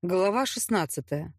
Глава 16.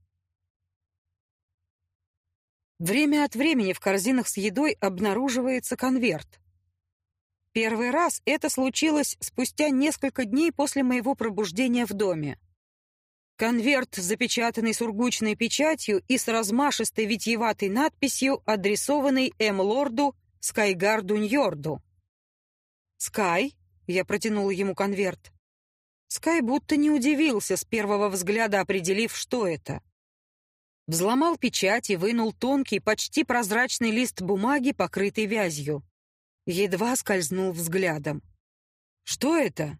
Время от времени в корзинах с едой обнаруживается конверт. Первый раз это случилось спустя несколько дней после моего пробуждения в доме. Конверт, запечатанный сургучной печатью и с размашистой витиеватой надписью, адресованный М-лорду Скайгарду Ньорду. «Скай?» — я протянула ему конверт. Скай будто не удивился, с первого взгляда определив, что это. Взломал печать и вынул тонкий, почти прозрачный лист бумаги, покрытый вязью. Едва скользнул взглядом. «Что это?»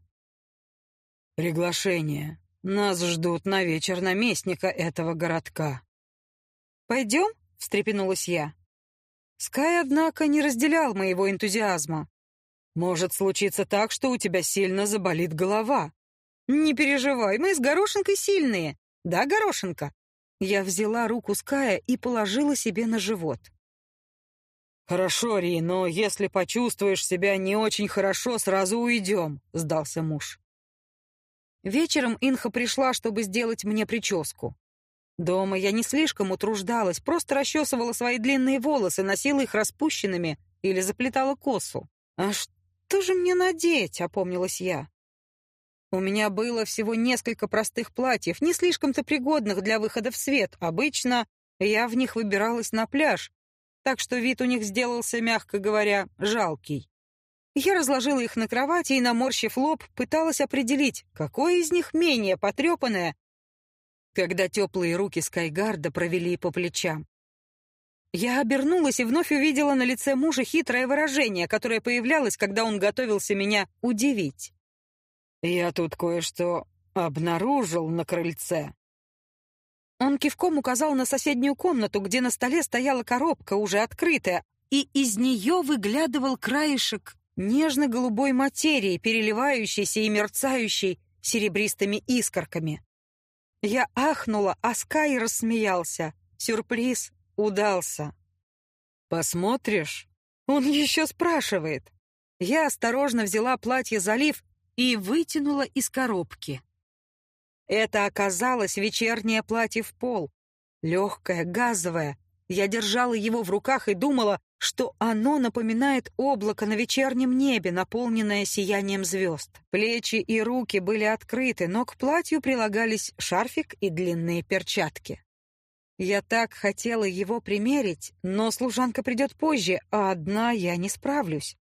«Приглашение. Нас ждут на вечер наместника этого городка». «Пойдем?» — встрепенулась я. Скай, однако, не разделял моего энтузиазма. «Может случиться так, что у тебя сильно заболит голова». «Не переживай, мы с Горошинкой сильные. Да, Горошинка?» Я взяла руку Ская и положила себе на живот. «Хорошо, Ри, но если почувствуешь себя не очень хорошо, сразу уйдем», — сдался муж. Вечером Инха пришла, чтобы сделать мне прическу. Дома я не слишком утруждалась, просто расчесывала свои длинные волосы, носила их распущенными или заплетала косу. «А что же мне надеть?» — опомнилась я. У меня было всего несколько простых платьев, не слишком-то пригодных для выхода в свет. Обычно я в них выбиралась на пляж, так что вид у них сделался, мягко говоря, жалкий. Я разложила их на кровати и, наморщив лоб, пыталась определить, какое из них менее потрепанное, когда теплые руки Скайгарда провели по плечам. Я обернулась и вновь увидела на лице мужа хитрое выражение, которое появлялось, когда он готовился меня удивить. «Я тут кое-что обнаружил на крыльце». Он кивком указал на соседнюю комнату, где на столе стояла коробка, уже открытая, и из нее выглядывал краешек нежно-голубой материи, переливающейся и мерцающей серебристыми искорками. Я ахнула, а Скай рассмеялся. Сюрприз удался. «Посмотришь?» Он еще спрашивает. Я осторожно взяла платье «Залив» и вытянула из коробки. Это оказалось вечернее платье в пол. Легкое, газовое. Я держала его в руках и думала, что оно напоминает облако на вечернем небе, наполненное сиянием звезд. Плечи и руки были открыты, но к платью прилагались шарфик и длинные перчатки. Я так хотела его примерить, но служанка придет позже, а одна я не справлюсь.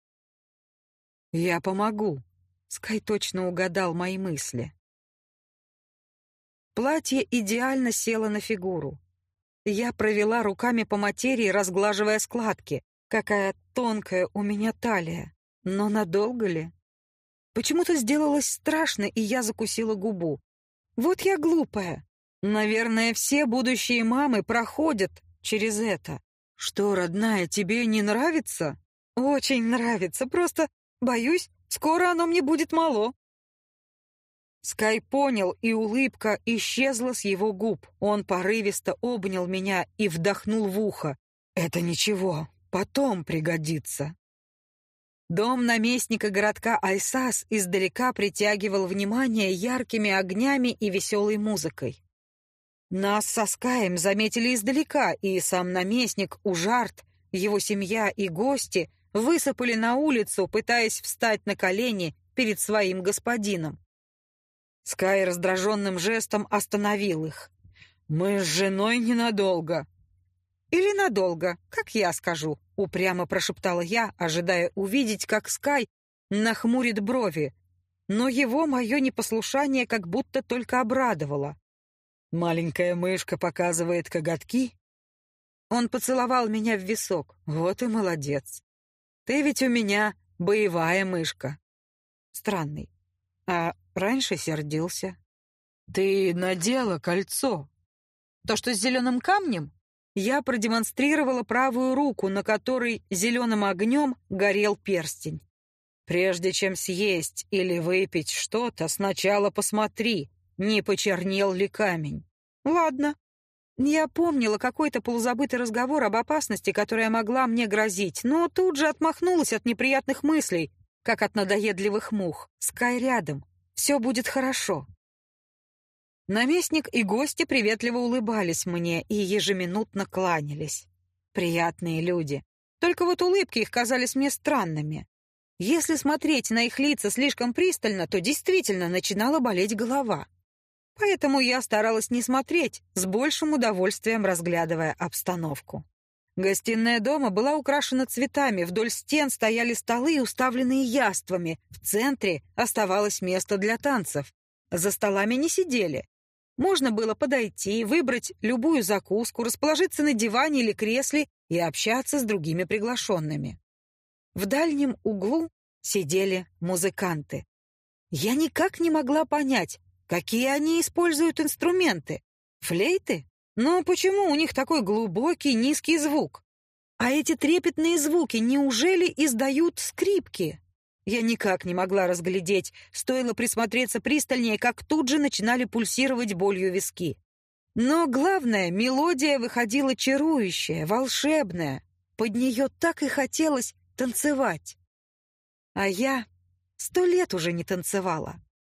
«Я помогу». Скай точно угадал мои мысли. Платье идеально село на фигуру. Я провела руками по материи, разглаживая складки. Какая тонкая у меня талия. Но надолго ли? Почему-то сделалось страшно, и я закусила губу. Вот я глупая. Наверное, все будущие мамы проходят через это. Что, родная, тебе не нравится? Очень нравится, просто боюсь, скоро оно мне будет мало. Скай понял, и улыбка исчезла с его губ. Он порывисто обнял меня и вдохнул в ухо. «Это ничего, потом пригодится». Дом наместника городка Айсас издалека притягивал внимание яркими огнями и веселой музыкой. Нас со Скаем заметили издалека, и сам наместник Ужарт, его семья и гости высыпали на улицу, пытаясь встать на колени перед своим господином. Скай раздраженным жестом остановил их. «Мы с женой ненадолго». «Или надолго, как я скажу», — упрямо прошептала я, ожидая увидеть, как Скай нахмурит брови. Но его мое непослушание как будто только обрадовало. «Маленькая мышка показывает коготки». Он поцеловал меня в висок. «Вот и молодец. Ты ведь у меня боевая мышка». Странный. А раньше сердился. «Ты надела кольцо». «То, что с зеленым камнем?» Я продемонстрировала правую руку, на которой зеленым огнем горел перстень. «Прежде чем съесть или выпить что-то, сначала посмотри, не почернел ли камень». «Ладно». Я помнила какой-то полузабытый разговор об опасности, которая могла мне грозить, но тут же отмахнулась от неприятных мыслей, как от надоедливых мух. Скай рядом. Все будет хорошо. Наместник и гости приветливо улыбались мне и ежеминутно кланялись. Приятные люди. Только вот улыбки их казались мне странными. Если смотреть на их лица слишком пристально, то действительно начинала болеть голова. Поэтому я старалась не смотреть, с большим удовольствием разглядывая обстановку. Гостиная дома была украшена цветами, вдоль стен стояли столы, уставленные яствами, в центре оставалось место для танцев. За столами не сидели. Можно было подойти, выбрать любую закуску, расположиться на диване или кресле и общаться с другими приглашенными. В дальнем углу сидели музыканты. Я никак не могла понять, какие они используют инструменты. Флейты? Но почему у них такой глубокий низкий звук? А эти трепетные звуки неужели издают скрипки? Я никак не могла разглядеть, стоило присмотреться пристальнее, как тут же начинали пульсировать болью виски. Но главное, мелодия выходила чарующая, волшебная. Под нее так и хотелось танцевать. А я 100 лет уже не танцевала.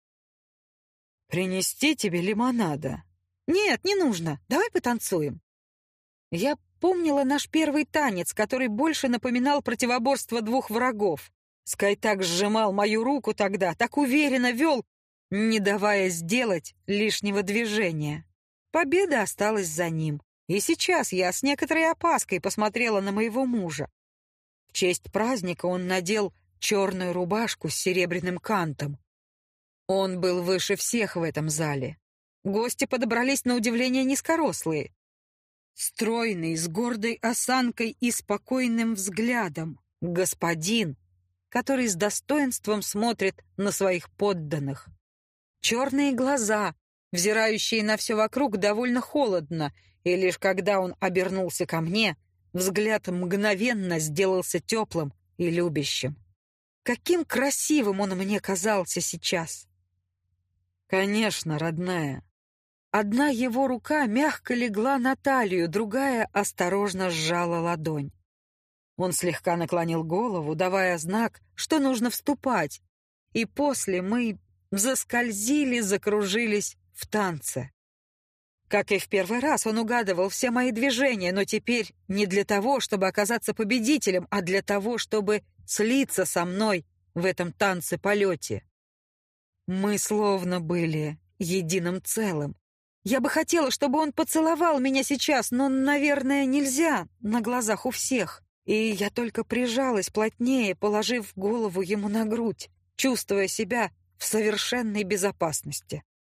«Принести тебе лимонада?» «Нет, не нужно. Давай потанцуем». Я помнила наш первый танец, который больше напоминал противоборство двух врагов. Скай так сжимал мою руку тогда, так уверенно вел, не давая сделать лишнего движения. Победа осталась за ним. И сейчас я с некоторой опаской посмотрела на моего мужа. В честь праздника он надел черную рубашку с серебряным кантом. Он был выше всех в этом зале. Гости подобрались на удивление низкорослые. Стройный, с гордой осанкой и спокойным взглядом. Господин, который с достоинством смотрит на своих подданных. Черные глаза, взирающие на все вокруг довольно холодно, и лишь когда он обернулся ко мне, взгляд мгновенно сделался теплым и любящим. Каким красивым он мне казался сейчас! «Конечно, родная». Одна его рука мягко легла на талию, другая осторожно сжала ладонь. Он слегка наклонил голову, давая знак, что нужно вступать, и после мы заскользили, закружились в танце. Как и в первый раз, он угадывал все мои движения, но теперь не для того, чтобы оказаться победителем, а для того, чтобы слиться со мной в этом танце-полете. Мы словно были единым целым. Я бы хотела, чтобы он поцеловал меня сейчас, но, наверное, нельзя на глазах у всех. И я только прижалась плотнее, положив голову ему на грудь, чувствуя себя в совершенной безопасности.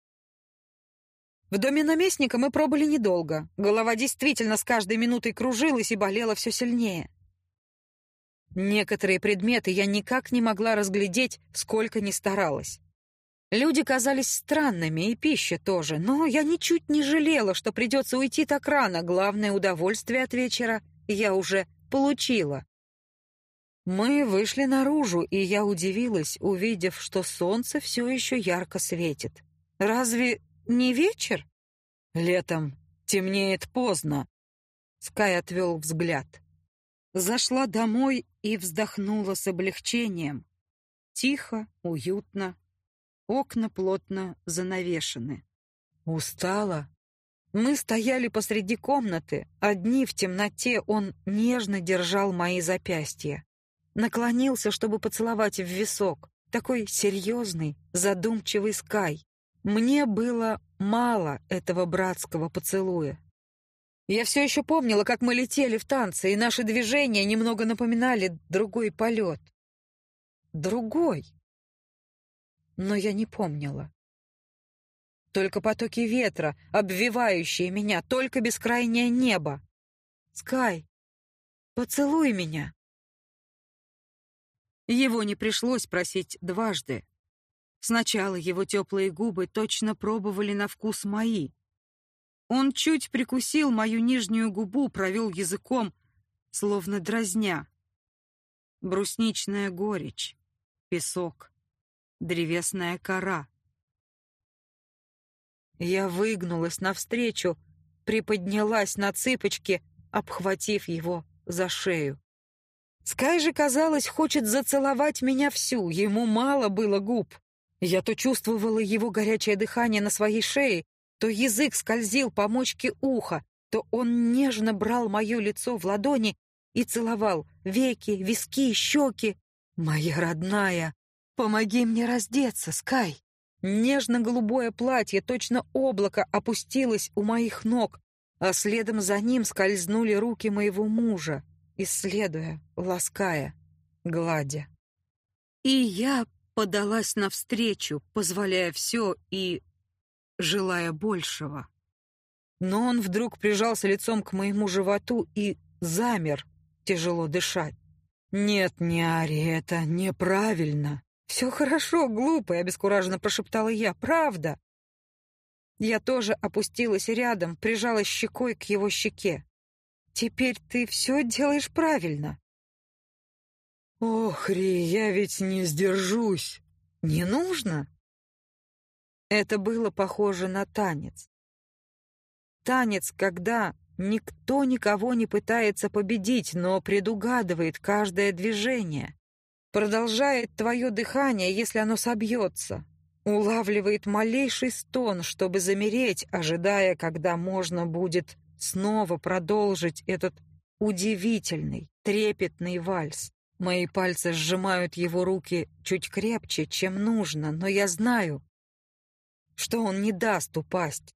В доме наместника мы пробыли недолго. Голова действительно с каждой минутой кружилась и болела все сильнее. Некоторые предметы я никак не могла разглядеть, сколько ни старалась. Люди казались странными, и пища тоже, но я ничуть не жалела, что придется уйти так рано. Главное удовольствие от вечера я уже получила. Мы вышли наружу, и я удивилась, увидев, что солнце все еще ярко светит. Разве не вечер? Летом темнеет поздно. Скай отвел взгляд. Зашла домой и вздохнула с облегчением. Тихо, уютно. Окна плотно занавешены. Устала. Мы стояли посреди комнаты, одни в темноте. Он нежно держал мои запястья. Наклонился, чтобы поцеловать в висок. Такой серьезный, задумчивый Скай. Мне было мало этого братского поцелуя. Я все еще помнила, как мы летели в танце, и наши движения немного напоминали другой полет. Другой. Но я не помнила. Только потоки ветра, обвивающие меня, только бескрайнее небо. «Скай, поцелуй меня». Его не пришлось просить дважды. Сначала его теплые губы точно пробовали на вкус мои. Он чуть прикусил мою нижнюю губу, провел языком, словно дразня. Брусничная горечь, песок, древесная кора. Я выгнулась навстречу, приподнялась на цыпочки, обхватив его за шею. Скай же, казалось, хочет зацеловать меня всю, ему мало было губ. Я то чувствовала его горячее дыхание на своей шее, То язык скользил по мочке уха, то он нежно брал мое лицо в ладони и целовал веки, виски, щеки. «Моя родная, помоги мне раздеться, Скай!» Нежно-голубое платье, точно облако, опустилось у моих ног, а следом за ним скользнули руки моего мужа, исследуя, лаская, гладя. И я подалась навстречу, позволяя все и желая большего. Но он вдруг прижался лицом к моему животу и замер, тяжело дыша. «Нет, не Ари, это неправильно». «Все хорошо, глупый», — обескураженно прошептала я. «Правда». Я тоже опустилась рядом, прижалась щекой к его щеке. «Теперь ты все делаешь правильно». «Ох, Ри, я ведь не сдержусь». «Не нужно». Это было похоже на танец. Танец, когда никто никого не пытается победить, но предугадывает каждое движение. Продолжает твое дыхание, если оно собьется. Улавливает малейший стон, чтобы замереть, ожидая, когда можно будет снова продолжить этот удивительный, трепетный вальс. Мои пальцы сжимают его руки чуть крепче, чем нужно, но я знаю, что он не даст упасть.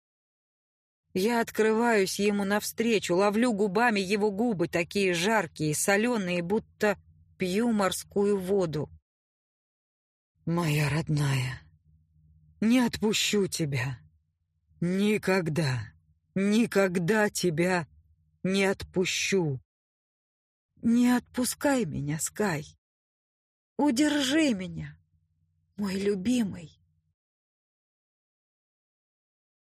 Я открываюсь ему навстречу, ловлю губами его губы, такие жаркие, соленые, будто пью морскую воду. «Моя родная, не отпущу тебя. Никогда, никогда тебя не отпущу. Не отпускай меня, Скай. Удержи меня, мой любимый».